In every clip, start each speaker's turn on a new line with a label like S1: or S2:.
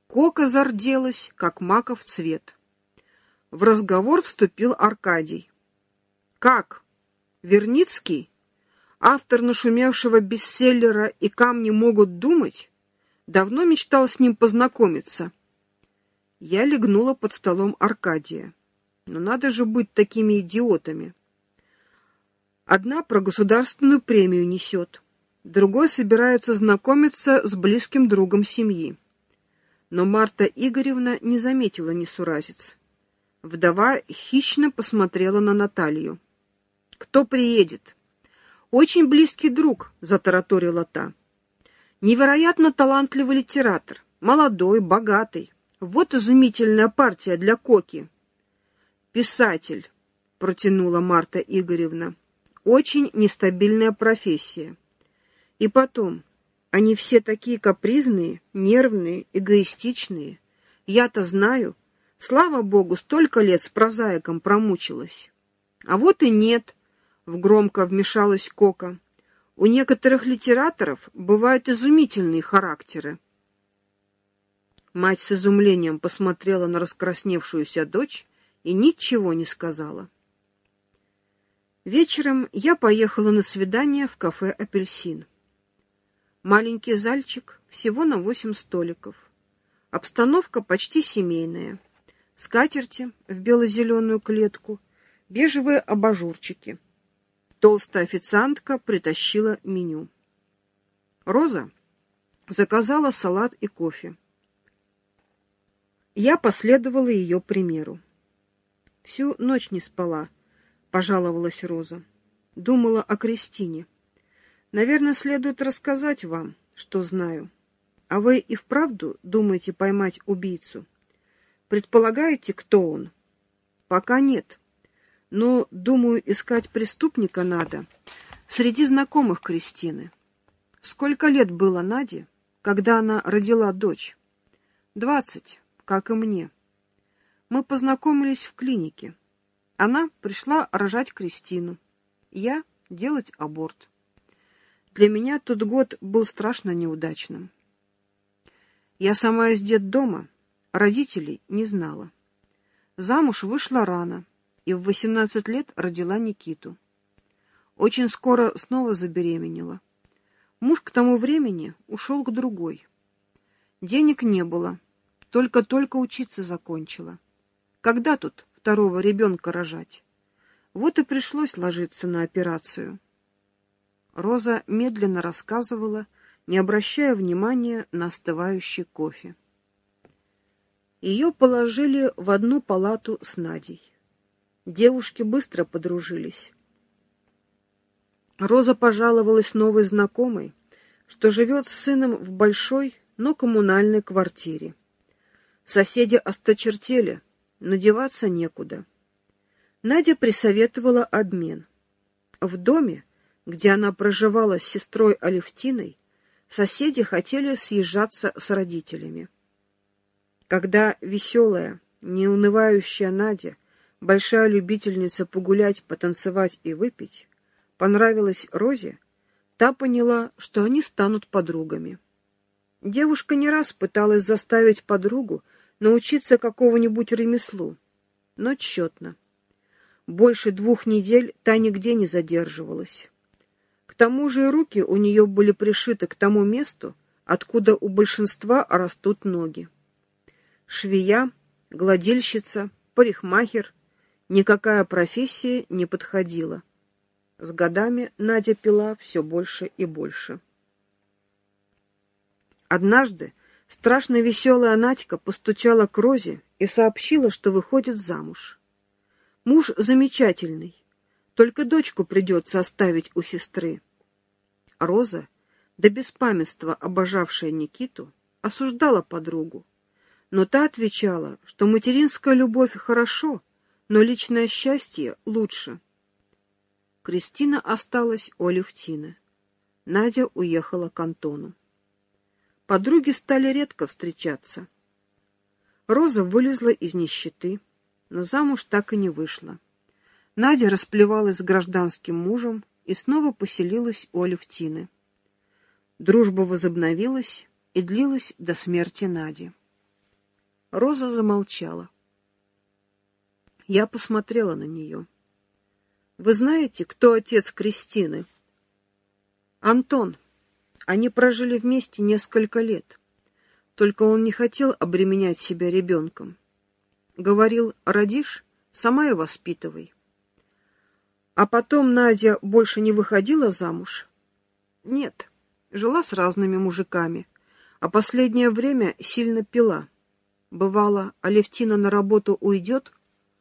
S1: Кока зарделась, как маков цвет. В разговор вступил Аркадий. «Как? Верницкий, автор нашумевшего бестселлера «И камни могут думать»? Давно мечтал с ним познакомиться». Я легнула под столом Аркадия. Но надо же быть такими идиотами. Одна про государственную премию несет, другой собирается знакомиться с близким другом семьи. Но Марта Игоревна не заметила несуразиц. Вдова хищно посмотрела на Наталью. «Кто приедет?» «Очень близкий друг», — затараторила та. «Невероятно талантливый литератор, молодой, богатый. Вот изумительная партия для Коки». «Писатель», — протянула Марта Игоревна. «Очень нестабильная профессия. И потом, они все такие капризные, нервные, эгоистичные. Я-то знаю. Слава богу, столько лет с прозаиком промучилась». «А вот и нет», — громко вмешалась Кока. «У некоторых литераторов бывают изумительные характеры». Мать с изумлением посмотрела на раскрасневшуюся дочь и ничего не сказала. Вечером я поехала на свидание в кафе «Апельсин». Маленький зальчик, всего на 8 столиков. Обстановка почти семейная. Скатерти в бело-зеленую клетку, бежевые абажурчики. Толстая официантка притащила меню. Роза заказала салат и кофе. Я последовала ее примеру. «Всю ночь не спала», — пожаловалась Роза. «Думала о Кристине. Наверное, следует рассказать вам, что знаю. А вы и вправду думаете поймать убийцу? Предполагаете, кто он?» «Пока нет. Но, думаю, искать преступника надо среди знакомых Кристины. Сколько лет было Наде, когда она родила дочь?» 20, как и мне. Мы познакомились в клинике. Она пришла рожать Кристину. Я делать аборт. Для меня тот год был страшно неудачным. Я сама из детдома, родителей не знала. Замуж вышла рано и в 18 лет родила Никиту. Очень скоро снова забеременела. Муж к тому времени ушел к другой. Денег не было, только-только учиться закончила. Когда тут второго ребенка рожать? Вот и пришлось ложиться на операцию. Роза медленно рассказывала, не обращая внимания на остывающий кофе. Ее положили в одну палату с Надей. Девушки быстро подружились. Роза пожаловалась новой знакомой, что живет с сыном в большой, но коммунальной квартире. Соседи осточертели, но деваться некуда. Надя присоветовала обмен. В доме, где она проживала с сестрой Алевтиной, соседи хотели съезжаться с родителями. Когда веселая, неунывающая Надя, большая любительница погулять, потанцевать и выпить, понравилась Розе, та поняла, что они станут подругами. Девушка не раз пыталась заставить подругу научиться какому-нибудь ремеслу, но тщетно. Больше 2 недель та нигде не задерживалась. К тому же и руки у нее были пришиты к тому месту, откуда у большинства растут ноги. Швея, гладильщица, парикмахер — никакая профессия не подходила. С годами Надя пила все больше и больше. Однажды страшно веселая Надька постучала к Розе и сообщила, что выходит замуж. Муж замечательный, только дочку придется оставить у сестры. Роза, до беспамятства обожавшая Никиту, осуждала подругу, но та отвечала, что материнская любовь хорошо, но личное счастье лучше. Кристина осталась у Алевтины. Надя уехала к Антону. Подруги стали редко встречаться. Роза вылезла из нищеты, но замуж так и не вышла. Надя расплевалась с гражданским мужем и снова поселилась у Алевтины. Дружба возобновилась и длилась до смерти Нади. Роза замолчала. Я посмотрела на нее. «Вы знаете, кто отец Кристины?» «Антон. Они прожили вместе несколько лет. Только он не хотел обременять себя ребенком. Говорил, родишь, сама и воспитывай. А потом Надя больше не выходила замуж? Нет, жила с разными мужиками, а последнее время сильно пила. Бывало, Алевтина на работу уйдет,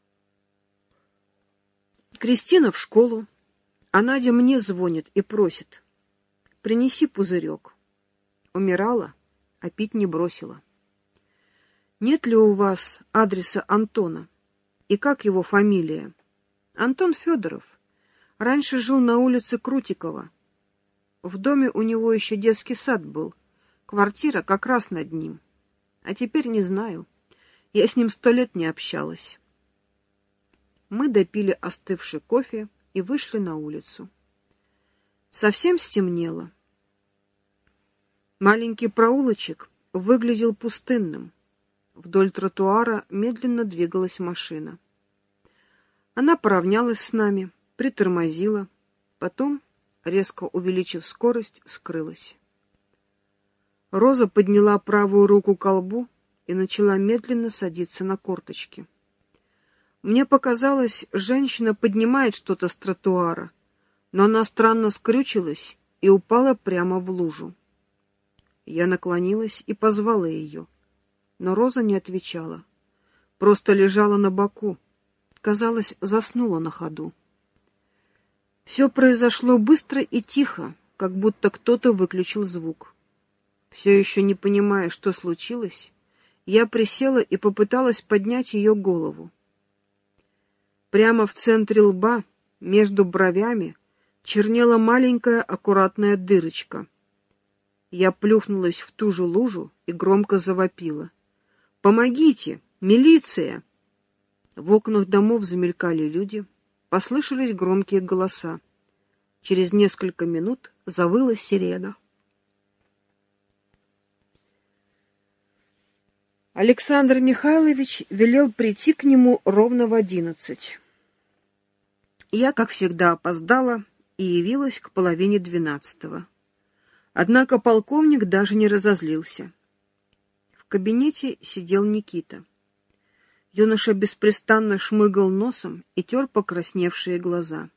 S1: Кристина в школу, а Надя мне звонит и просит: принеси пузырек. Умирала, а пить не бросила. Нет ли у вас адреса Антона? И как его фамилия? Антон Федоров. Раньше жил на улице Крутикова. В доме у него еще детский сад был. Квартира как раз над ним. А теперь не знаю. Я с ним 100 лет не общалась. Мы допили остывший кофе и вышли на улицу. Совсем стемнело. Маленький проулочек выглядел пустынным. Вдоль тротуара медленно двигалась машина. Она поравнялась с нами, притормозила, потом, резко увеличив скорость, скрылась. Роза подняла правую руку к колбу и начала медленно садиться на корточки. Мне показалось, женщина поднимает что-то с тротуара, но она странно скрючилась и упала прямо в лужу. Я наклонилась и позвала ее, но Роза не отвечала. Просто лежала на боку. Казалось, заснула на ходу. Все произошло быстро и тихо, как будто кто-то выключил звук. Все еще не понимая, что случилось, я присела и попыталась поднять ее голову. Прямо в центре лба, между бровями, чернела маленькая аккуратная дырочка. Я плюхнулась в ту же лужу и громко завопила: «Помогите! Милиция!» В окнах домов замелькали люди, послышались громкие голоса. Через несколько минут завыла сирена. Александр Михайлович велел прийти к нему ровно в 11. Я, как всегда, опоздала и явилась к 11:30. Однако полковник даже не разозлился. В кабинете сидел Никита. Юноша беспрестанно шмыгал носом и тер покрасневшие глаза.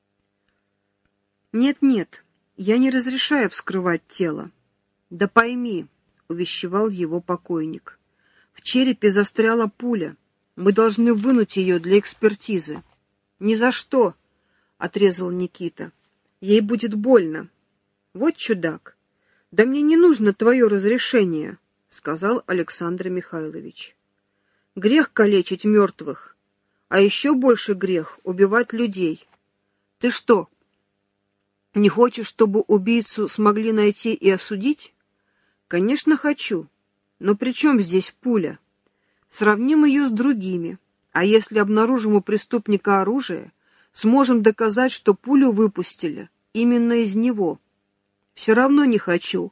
S1: «Нет, я не разрешаю вскрывать тело». «Да пойми», — увещевал его покойник, — «в черепе застряла пуля. Мы должны вынуть ее для экспертизы». «Ни за что», — отрезал Никита. «Ей будет больно». «Вот чудак». «Да мне не нужно твое разрешение», — сказал Александр Михайлович. «Грех калечить мертвых, а еще больше грех убивать людей. Ты что, не хочешь, чтобы убийцу смогли найти и осудить?» «Конечно, хочу. Но при чем здесь пуля? Сравним ее с другими. А если обнаружим у преступника оружие, сможем доказать, что пулю выпустили именно из него. Все равно не хочу».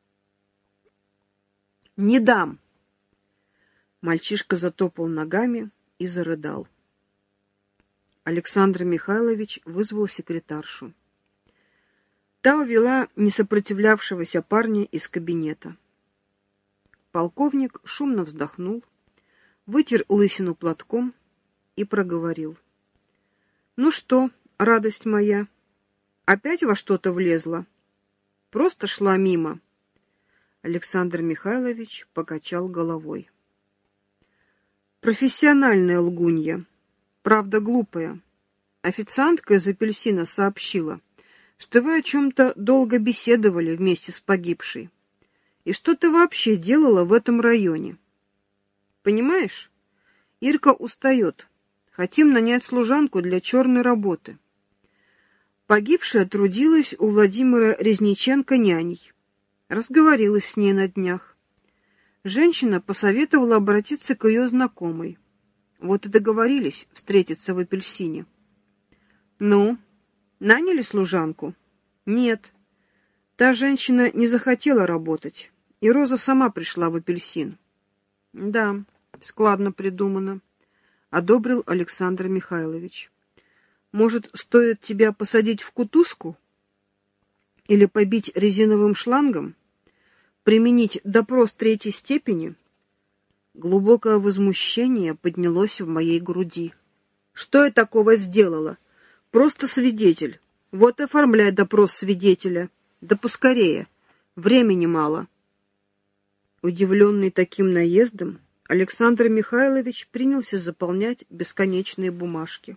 S1: «Не дам». Мальчишка затопал ногами и зарыдал. Александр Михайлович вызвал секретаршу. Та увела несопротивлявшегося парня из кабинета. Полковник шумно вздохнул, вытер лысину платком и проговорил: «Ну что, радость моя, опять во что-то влезла? Просто шла мимо». Александр Михайлович покачал головой. «Профессиональная лгунья, правда глупая. Официантка из Апельсина сообщила, что вы о чем-то долго беседовали вместе с погибшей. И что ты вообще делала в этом районе? Понимаешь, Ирка устает. Хотим нанять служанку для черной работы. Погибшая трудилась у Владимира Резниченко няней. Разговорилась с ней на днях. Женщина посоветовала обратиться к ее знакомой. Вот и договорились встретиться в Апельсине». «Ну, наняли служанку?» «Нет. Та женщина не захотела работать, и Роза сама пришла в Апельсин». «Да, Складно придумано, одобрил Александр Михайлович. Может, стоит тебя посадить в кутузку? Или побить резиновым шлангом? Применить допрос третьей степени? Глубокое возмущение поднялось в моей груди. Что я такого сделала? Просто свидетель. Вот и оформляй допрос свидетеля. Да поскорее. Времени мало. Удивленный таким наездом, Александр Михайлович принялся заполнять бесконечные бумажки.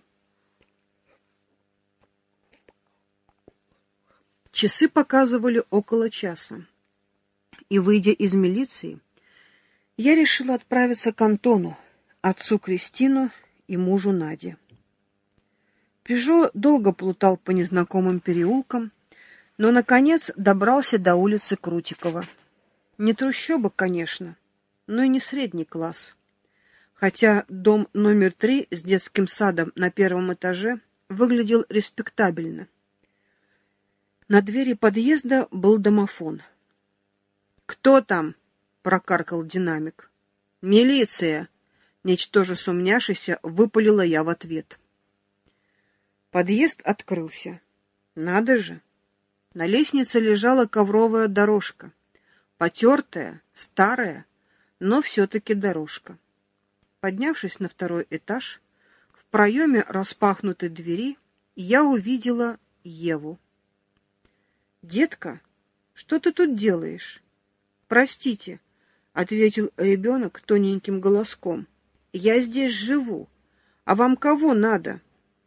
S1: Часы показывали около часа. И, выйдя из милиции, я решила отправиться к Антону, отцу Кристину и мужу Наде. Пежо долго плутал по незнакомым переулкам, но, наконец, добрался до улицы Крутикова. Не трущоба, конечно, но и не средний класс. Хотя дом номер 3 с детским садом на первом этаже выглядел респектабельно. На двери подъезда был домофон. «Кто там?» — прокаркал динамик. «Милиция!» — ничтоже сумняшися выпалила я в ответ. Подъезд открылся. Надо же! На лестнице лежала ковровая дорожка. Потертая, старая, но все-таки дорожка. Поднявшись на второй этаж, в проеме распахнутой двери я увидела Еву. «Детка, что ты тут делаешь?» «Простите», — ответил ребенок тоненьким голоском. «Я здесь живу. А вам кого надо?»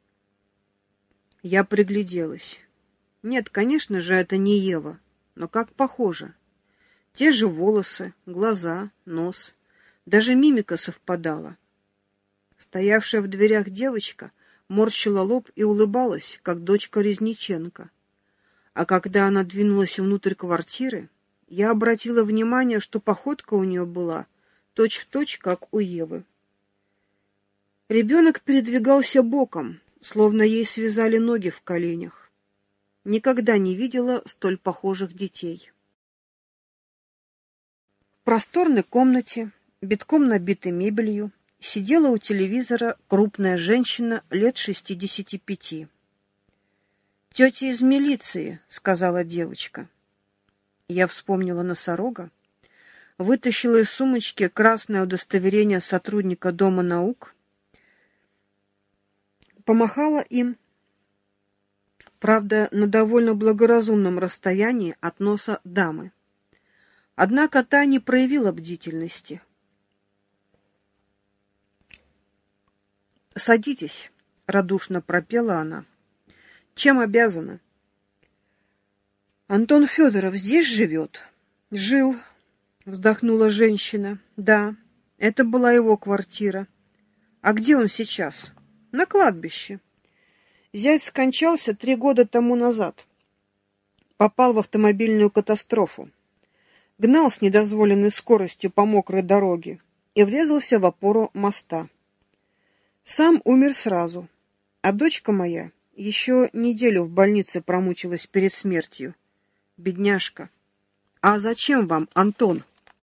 S1: Я пригляделась. Нет, конечно же, это не Ева, но как похоже. Те же волосы, глаза, нос, даже мимика совпадала. Стоявшая в дверях девочка морщила лоб и улыбалась, как дочка Резниченко. А когда она двинулась внутрь квартиры, я обратила внимание, что походка у нее была точь-в-точь, как у Евы. Ребенок передвигался боком, словно ей связали ноги в коленях. Никогда не видела столь похожих детей. В просторной комнате, битком набитой мебелью, сидела у телевизора крупная женщина лет 65. «Тетя из милиции», — сказала девочка. Я вспомнила носорога, вытащила из сумочки красное удостоверение сотрудника Дома наук, помахала им, правда, на довольно благоразумном расстоянии от носа дамы. Однако та не проявила бдительности. «Садитесь», — радушно пропела она. «Чем обязана?» «Антон Федоров здесь живет?» «Жил», — вздохнула женщина. «Да, это была его квартира. А где он сейчас?» «На кладбище. Зять скончался 3 года тому назад. Попал в автомобильную катастрофу. Гнал с недозволенной скоростью по мокрой дороге и врезался в опору моста. Сам умер сразу, а дочка моя еще неделю в больнице промучилась перед смертью. Бедняжка. А зачем вам, Антон?»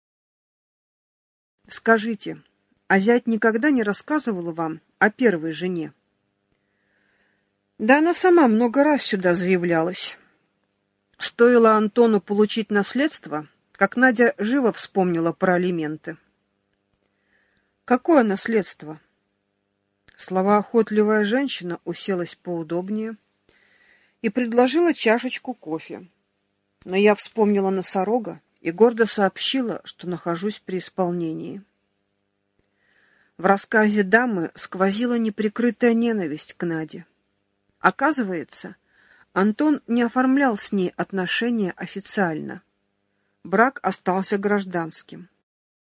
S1: «Скажите, а зять никогда не рассказывала вам о первой жене?» «Да она сама много раз сюда заявлялась. Стоило Антону получить наследство, как Надя живо вспомнила про алименты». «Какое наследство?» Словоохотливая женщина уселась поудобнее и предложила чашечку кофе. Но я вспомнила носорога и гордо сообщила, что нахожусь при исполнении. В рассказе дамы сквозила неприкрытая ненависть к Наде. Оказывается, Антон не оформлял с ней отношения официально. Брак остался гражданским.